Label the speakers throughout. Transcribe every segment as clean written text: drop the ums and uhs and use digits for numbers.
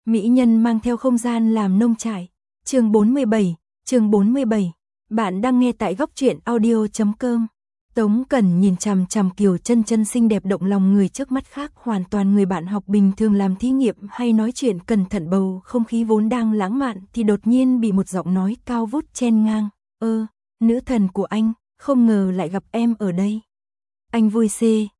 Speaker 1: Mỹ nhân mang theo không gian làm nông trại. Chương 47. Bạn đang nghe tại góc truyện audio.com. Tống Cẩn nhìn chằm chằm Kiều Chân Chân xinh đẹp động lòng người trước mắt, khác hoàn toàn người bạn học bình thường làm thí nghiệm hay nói chuyện cẩn thận, bầu không khí vốn đang lãng mạn thì đột nhiên bị một giọng nói cao vút chen ngang. Nữ thần của anh, không ngờ lại gặp em ở đây. Anh vui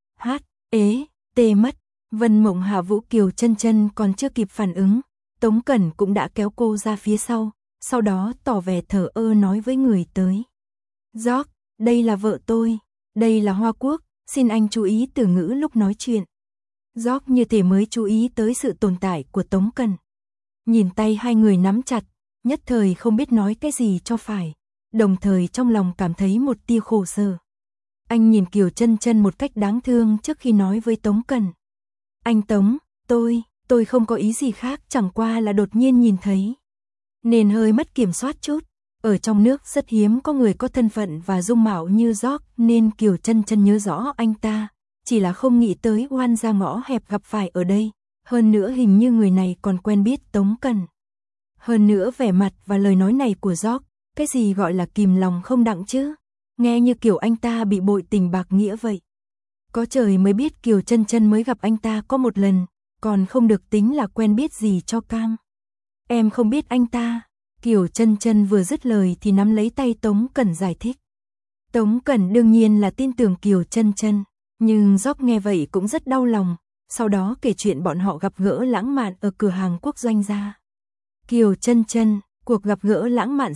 Speaker 1: tê mất. Vân Mộng Hạ Vũ Kiều Chân Chân còn chưa kịp phản ứng, Tống Cẩn cũng đã kéo cô ra phía sau đó tỏ vẻ thờ ơ nói với người tới. George, đây là vợ tôi, đây là Hoa Quốc, xin anh chú ý từ ngữ lúc nói chuyện. George như thể mới chú ý tới sự tồn tại của Tống Cẩn. Nhìn tay hai người nắm chặt, nhất thời không biết nói cái gì cho phải, đồng thời trong lòng cảm thấy một tia khổ sở. Anh nhìn Kiều Chân Chân một cách đáng thương trước khi nói với Tống Cẩn. Anh Tống, tôi không có ý gì khác, chẳng qua là đột nhiên nhìn thấy nên hơi mất kiểm soát chút. Ở trong nước rất hiếm có người có thân phận và dung mạo như George, nên Kiều Chân Chân nhớ rõ anh ta, chỉ là không nghĩ tới oan ra ngõ hẹp gặp phải ở đây. Hơn nữa hình như người này còn quen biết Tống Cẩn. Hơn nữa vẻ mặt và lời nói này của George, cái gì gọi là kìm lòng không đặng chứ? Nghe như kiểu anh ta bị bội tình bạc nghĩa vậy. Có trời mới biết Kiều Chân Chân mới gặp anh ta có một lần, còn không được tính là quen biết gì cho cam. Em không biết anh ta. Kiều Chân Chân vừa dứt lời thì nắm lấy tay Tống Cẩn giải thích. Tống Cẩn đương nhiên là tin tưởng Kiều Chân Chân, nhưng George nghe vậy cũng rất đau lòng, sau đó kể chuyện bọn họ gặp gỡ lãng mạn ở cửa hàng quốc doanh ra. Kiều Chân Chân, cuộc gặp gỡ lãng mạn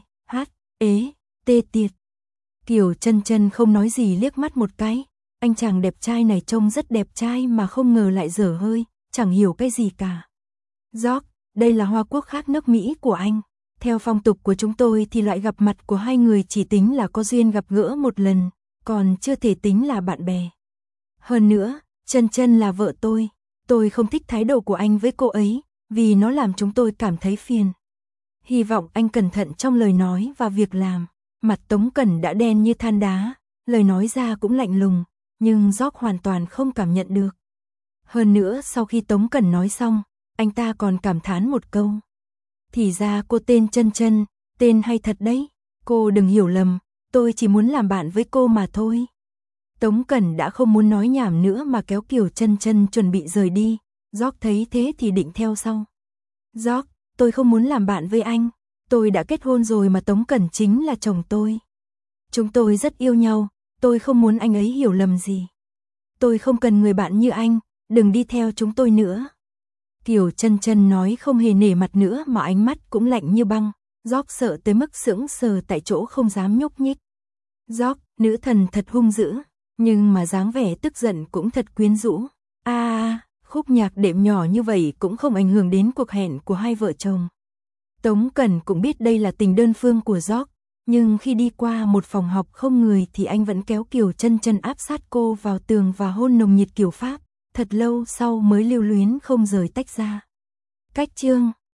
Speaker 1: tiệt. Kiều Chân Chân không nói gì, liếc mắt một cái. Anh chàng đẹp trai này trông rất đẹp trai mà không ngờ lại dở hơi, chẳng hiểu cái gì cả. George, đây là Hoa Quốc khác nước Mỹ của anh. Theo phong tục của chúng tôi thì loại gặp mặt của hai người chỉ tính là có duyên gặp gỡ một lần, còn chưa thể tính là bạn bè. Hơn nữa, Chân Chân là vợ tôi không thích thái độ của anh với cô ấy, vì nó làm chúng tôi cảm thấy phiền. Hy vọng anh cẩn thận trong lời nói và việc làm. Mặt Tống Cẩn đã đen như than đá, lời nói ra cũng lạnh lùng, nhưng George hoàn toàn không cảm nhận được. Hơn nữa sau khi Tống Cẩn nói xong, anh ta còn cảm thán một câu. Thì ra cô tên Chân Chân, tên hay thật đấy, cô đừng hiểu lầm, tôi chỉ muốn làm bạn với cô mà thôi. Tống Cẩn đã không muốn nói nhảm nữa mà kéo Kiều Chân Chân chuẩn bị rời đi. George thấy thế thì định theo sau. George, tôi không muốn làm bạn với anh, tôi đã kết hôn rồi mà, Tống Cẩn chính là chồng tôi. Chúng tôi rất yêu nhau, tôi không muốn anh ấy hiểu lầm gì. Tôi không cần người bạn như anh, đừng đi theo chúng tôi nữa. Kiều Chân Chân nói không hề nể mặt nữa mà ánh mắt cũng lạnh như băng. George sợ tới mức sững sờ tại chỗ không dám nhúc nhích. George, nữ thần thật hung dữ, nhưng mà dáng vẻ tức giận cũng thật quyến rũ. Khúc nhạc đệm nhỏ như vậy cũng không ảnh hưởng đến cuộc hẹn của hai vợ chồng. Tống Cẩn cũng biết đây là tình đơn phương của George, nhưng khi đi qua một phòng học không người thì anh vẫn kéo Kiều Chân Chân áp sát cô vào tường và hôn nồng nhiệt kiểu Pháp, thật lâu sau mới lưu luyến không rời tách ra. Cách chương